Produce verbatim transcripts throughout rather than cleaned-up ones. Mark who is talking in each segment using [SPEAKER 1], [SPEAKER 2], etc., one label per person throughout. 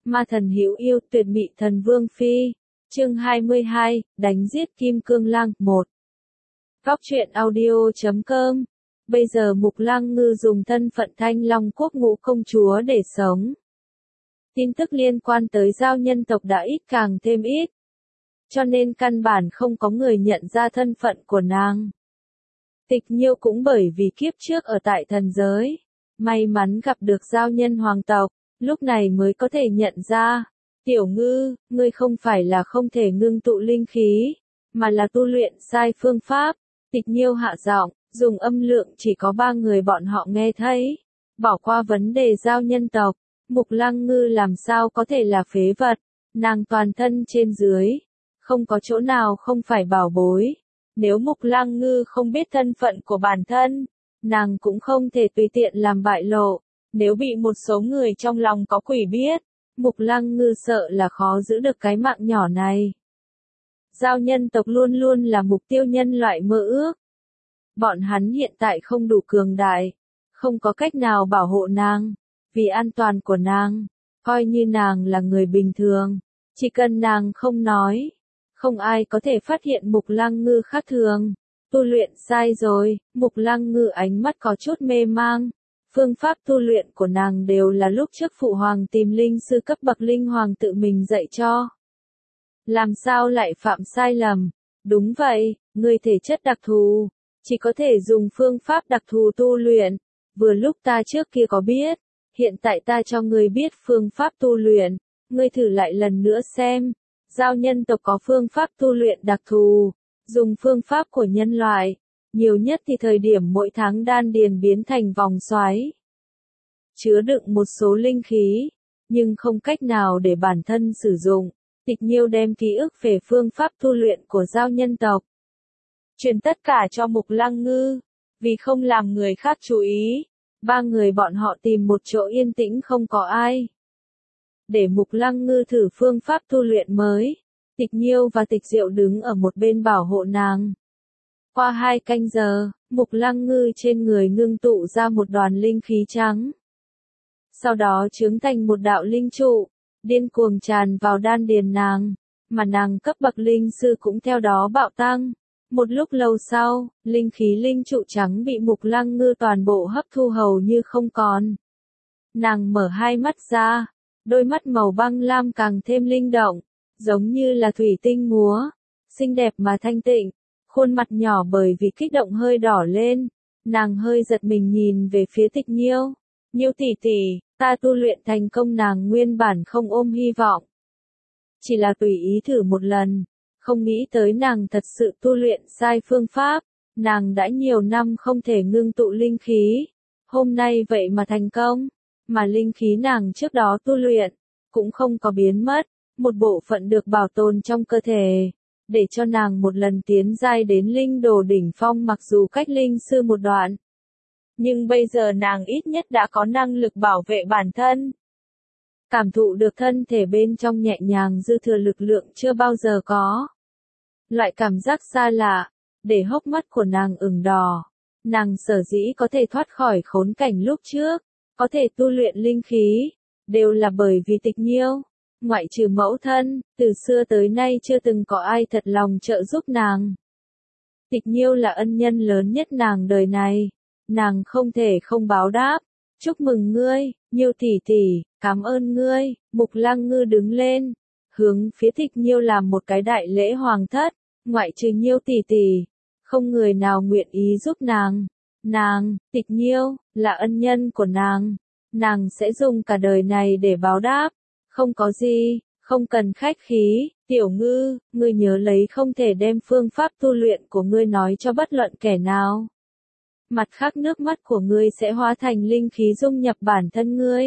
[SPEAKER 1] Ma thần hữu yêu tuyệt mị thần vương phi. Chương hai mươi hai, đánh giết Kim Cương Lang một. Góc truyện audio chấm com. Bây giờ Mục Lăng Ngư dùng thân phận Thanh Long Quốc ngũ công chúa để sống. Tin tức liên quan tới giao nhân tộc đã ít càng thêm ít. Cho nên căn bản không có người nhận ra thân phận của nàng. Tịch Nhiêu cũng bởi vì kiếp trước ở tại thần giới, may mắn gặp được giao nhân hoàng tộc, lúc này mới có thể nhận ra. Tiểu Ngư, ngươi không phải là không thể ngưng tụ linh khí, mà là tu luyện sai phương pháp. Tịch Nhiêu hạ giọng, dùng âm lượng chỉ có ba người bọn họ nghe thấy. Bỏ qua vấn đề giao nhân tộc, Mục Lăng Ngư làm sao có thể là phế vật. Nàng toàn thân trên dưới, không có chỗ nào không phải bảo bối. Nếu Mục Lăng Ngư không biết thân phận của bản thân, nàng cũng không thể tùy tiện làm bại lộ. Nếu bị một số người trong lòng có quỷ biết, Mục Lăng Ngư sợ là khó giữ được cái mạng nhỏ này. Giao nhân tộc luôn luôn là mục tiêu nhân loại mơ ước. Bọn hắn hiện tại không đủ cường đại, không có cách nào bảo hộ nàng, vì an toàn của nàng, coi như nàng là người bình thường, chỉ cần nàng không nói, không ai có thể phát hiện Mục Lăng Ngư khác thường. Tu luyện sai rồi, Mục Lăng Ngư ánh mắt có chút mê mang. Phương pháp tu luyện của nàng đều là lúc trước phụ hoàng tìm linh sư cấp bậc linh hoàng tự mình dạy cho. Làm sao lại phạm sai lầm? Đúng vậy, người thể chất đặc thù, chỉ có thể dùng phương pháp đặc thù tu luyện. Vừa lúc ta trước kia có biết, hiện tại ta cho người biết phương pháp tu luyện, ngươi thử lại lần nữa xem. Giao nhân tộc có phương pháp tu luyện đặc thù, dùng phương pháp của nhân loại. Nhiều nhất thì thời điểm mỗi tháng đan điền biến thành vòng xoáy, chứa đựng một số linh khí, nhưng không cách nào để bản thân sử dụng. Tịch Nhiêu đem ký ức về phương pháp tu luyện của giao nhân tộc, truyền tất cả cho Mục Lăng Ngư, vì không làm người khác chú ý. Ba người bọn họ tìm một chỗ yên tĩnh không có ai, để Mục Lăng Ngư thử phương pháp tu luyện mới. Tịch Nhiêu và Tịch Diệu đứng ở một bên bảo hộ nàng. Qua hai canh giờ, Mục Lăng Ngư trên người ngưng tụ ra một đoàn linh khí trắng. Sau đó chướng thành một đạo linh trụ, điên cuồng tràn vào đan điền nàng, mà nàng cấp bậc linh sư cũng theo đó bạo tăng. Một lúc lâu sau, linh khí linh trụ trắng bị Mục Lăng Ngư toàn bộ hấp thu hầu như không còn. Nàng mở hai mắt ra, đôi mắt màu băng lam càng thêm linh động, giống như là thủy tinh múa, xinh đẹp mà thanh tịnh. Khuôn mặt nhỏ bởi vì kích động hơi đỏ lên, nàng hơi giật mình nhìn về phía Tịch Nhiêu. Nhiêu tỷ tỷ, ta tu luyện thành công. Nàng nguyên bản không ôm hy vọng, chỉ là tùy ý thử một lần, không nghĩ tới nàng thật sự tu luyện sai phương pháp. Nàng đã nhiều năm không thể ngưng tụ linh khí, hôm nay vậy mà thành công, mà linh khí nàng trước đó tu luyện cũng không có biến mất, một bộ phận được bảo tồn trong cơ thể, để cho nàng một lần tiến giai đến linh đồ đỉnh phong. Mặc dù cách linh sư một đoạn, nhưng bây giờ nàng ít nhất đã có năng lực bảo vệ bản thân. Cảm thụ được thân thể bên trong nhẹ nhàng dư thừa lực lượng chưa bao giờ có. Loại cảm giác xa lạ, để hốc mắt của nàng ửng đỏ. Nàng sở dĩ có thể thoát khỏi khốn cảnh lúc trước, có thể tu luyện linh khí, đều là bởi vì Tịch Nhiêu. Ngoại trừ mẫu thân, từ xưa tới nay chưa từng có ai thật lòng trợ giúp nàng. Tịch Nhiêu là ân nhân lớn nhất nàng đời này, nàng không thể không báo đáp. Chúc mừng ngươi, Nhiêu tỷ tỷ, cảm ơn ngươi. Mục Lăng Ngư đứng lên, hướng phía Tịch Nhiêu làm một cái đại lễ hoàng thất. Ngoại trừ Nhiêu tỷ tỷ, không người nào nguyện ý giúp nàng. Nàng, Tịch Nhiêu, là ân nhân của nàng, nàng sẽ dùng cả đời này để báo đáp. Không có gì, không cần khách khí. Tiểu Ngư, ngươi nhớ lấy không thể đem phương pháp tu luyện của ngươi nói cho bất luận kẻ nào. Mặt khác nước mắt của ngươi sẽ hóa thành linh khí dung nhập bản thân ngươi.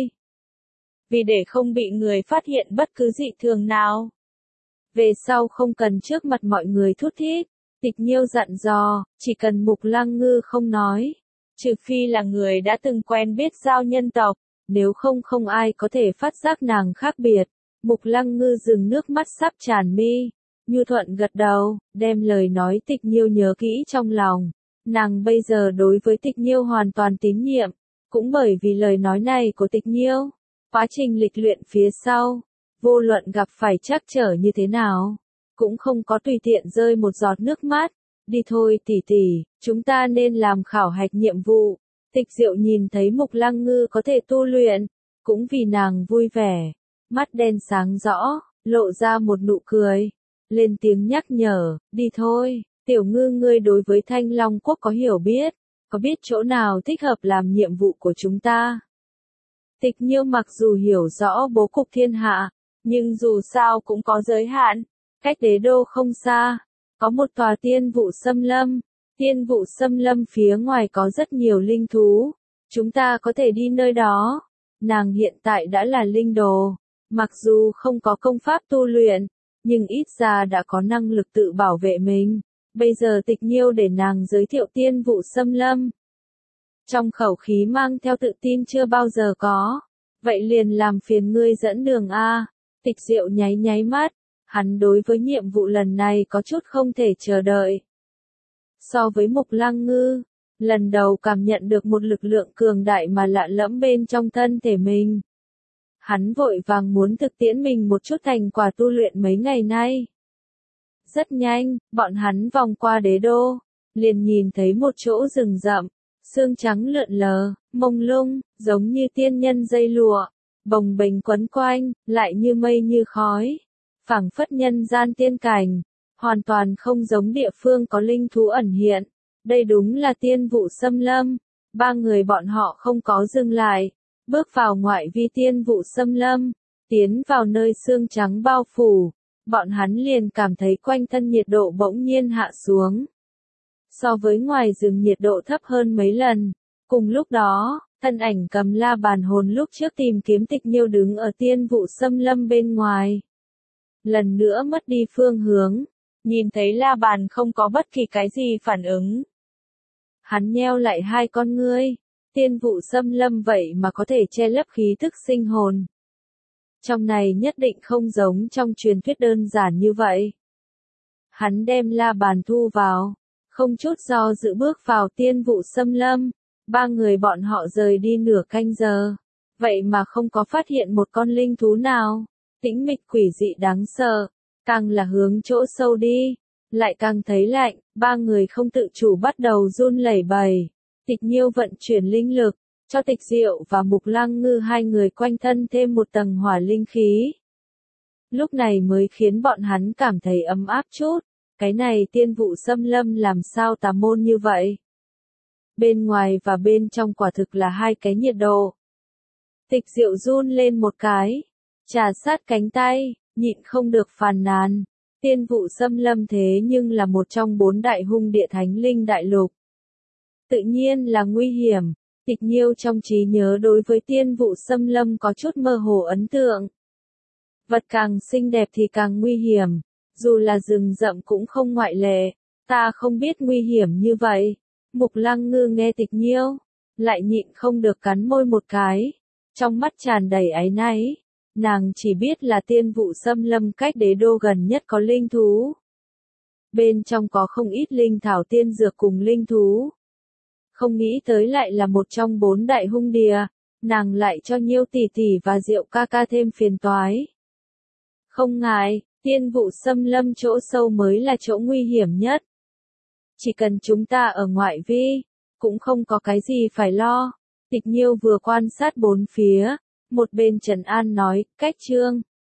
[SPEAKER 1] Vì để không bị người phát hiện bất cứ dị thường nào. Về sau không cần trước mặt mọi người thút thít. Tịch Nhiêu dặn dò, chỉ cần Mục Lăng Ngư không nói, trừ phi là người đã từng quen biết giao nhân tộc, nếu không không ai có thể phát giác nàng khác biệt. Mục Lăng Ngư dừng nước mắt sắp tràn mi, nhu thuận gật đầu, đem lời nói Tịch Nhiêu nhớ kỹ trong lòng. Nàng bây giờ đối với Tịch Nhiêu hoàn toàn tín nhiệm, cũng bởi vì lời nói này của Tịch Nhiêu. Quá trình lịch luyện phía sau, vô luận gặp phải trắc trở như thế nào, cũng không có tùy tiện rơi một giọt nước mắt. Đi thôi tỷ tỷ, chúng ta nên làm khảo hạch nhiệm vụ. Tịch Diệu nhìn thấy Mục Lăng Ngư có thể tu luyện, cũng vì nàng vui vẻ, mắt đen sáng rõ, lộ ra một nụ cười, lên tiếng nhắc nhở, đi thôi, Tiểu Ngư ngươi đối với Thanh Long Quốc có hiểu biết, có biết chỗ nào thích hợp làm nhiệm vụ của chúng ta? Tịch Nhiêu mặc dù hiểu rõ bố cục thiên hạ, nhưng dù sao cũng có giới hạn, cách đế đô không xa, có một tòa tiên vụ xâm lâm, tiên vụ xâm lâm phía ngoài có rất nhiều linh thú, chúng ta có thể đi nơi đó. Nàng hiện tại đã là linh đồ, mặc dù không có công pháp tu luyện, nhưng ít ra đã có năng lực tự bảo vệ mình. Bây giờ Tịch Nhiêu để nàng giới thiệu tiên vụ xâm lâm. Trong khẩu khí mang theo tự tin chưa bao giờ có. Vậy liền làm phiền ngươi dẫn đường a. Tịch Diệu nháy nháy mắt, hắn đối với nhiệm vụ lần này có chút không thể chờ đợi. So với Mục Lăng Ngư, lần đầu cảm nhận được một lực lượng cường đại mà lạ lẫm bên trong thân thể mình. Hắn vội vàng muốn thực tiễn mình một chút thành quả tu luyện mấy ngày nay. Rất nhanh, bọn hắn vòng qua đế đô, liền nhìn thấy một chỗ rừng rậm, xương trắng lượn lờ, mông lung, giống như tiên nhân dây lụa, bồng bềnh quấn quanh, lại như mây như khói, phảng phất nhân gian tiên cảnh, hoàn toàn không giống địa phương có linh thú ẩn hiện. Đây đúng là tiên vụ xâm lâm. Ba người bọn họ không có dừng lại, bước vào ngoại vi tiên vụ xâm lâm, tiến vào nơi xương trắng bao phủ, bọn hắn liền cảm thấy quanh thân nhiệt độ bỗng nhiên hạ xuống. So với ngoài rừng nhiệt độ thấp hơn mấy lần. Cùng lúc đó, thân ảnh cầm la bàn hồn lúc trước tìm kiếm Tịch Nhiêu đứng ở tiên vụ xâm lâm bên ngoài. Lần nữa mất đi phương hướng, nhìn thấy la bàn không có bất kỳ cái gì phản ứng. Hắn nheo lại hai con ngươi, tiên vụ xâm lâm vậy mà có thể che lấp khí thức sinh hồn. Trong này nhất định không giống trong truyền thuyết đơn giản như vậy. Hắn đem la bàn thu vào, không chút do dự bước vào tiên vụ xâm lâm. Ba người bọn họ rời đi nửa canh giờ, vậy mà không có phát hiện một con linh thú nào. Tĩnh mịch quỷ dị đáng sợ, càng là hướng chỗ sâu đi, lại càng thấy lạnh, ba người không tự chủ bắt đầu run lẩy bẩy. Tịch Nhiêu vận chuyển linh lực, cho Tịch Diệu và Mục Lăng Ngư hai người quanh thân thêm một tầng hỏa linh khí. Lúc này mới khiến bọn hắn cảm thấy ấm áp chút, cái này tiên vụ xâm lâm làm sao tà môn như vậy. Bên ngoài và bên trong quả thực là hai cái nhiệt độ. Tịch Diệu run lên một cái, trà sát cánh tay, nhịn không được phàn nàn. Tiên vụ xâm lâm thế nhưng là một trong bốn đại hung địa thánh linh đại lục. Tự nhiên là nguy hiểm. Tịch Nhiêu trong trí nhớ đối với tiên vụ xâm lâm có chút mơ hồ ấn tượng. Vật càng xinh đẹp thì càng nguy hiểm, dù là rừng rậm cũng không ngoại lệ. Ta không biết nguy hiểm như vậy. Mục Lăng Ngư nghe Tịch Nhiêu, lại nhịn không được cắn môi một cái, trong mắt tràn đầy áy náy. Nàng chỉ biết là tiên vụ xâm lâm cách đế đô gần nhất có linh thú. Bên trong có không ít linh thảo tiên dược cùng linh thú. Không nghĩ tới lại là một trong bốn đại hung địa, nàng lại cho Nhiêu tỷ tỷ và Diệu ca ca thêm phiền toái. Không ngại, tiên vụ xâm lâm chỗ sâu mới là chỗ nguy hiểm nhất. Chỉ cần chúng ta ở ngoại vi, cũng không có cái gì phải lo. Tịch Nhiêu vừa quan sát bốn phía, một bên trấn an nói, cách trương,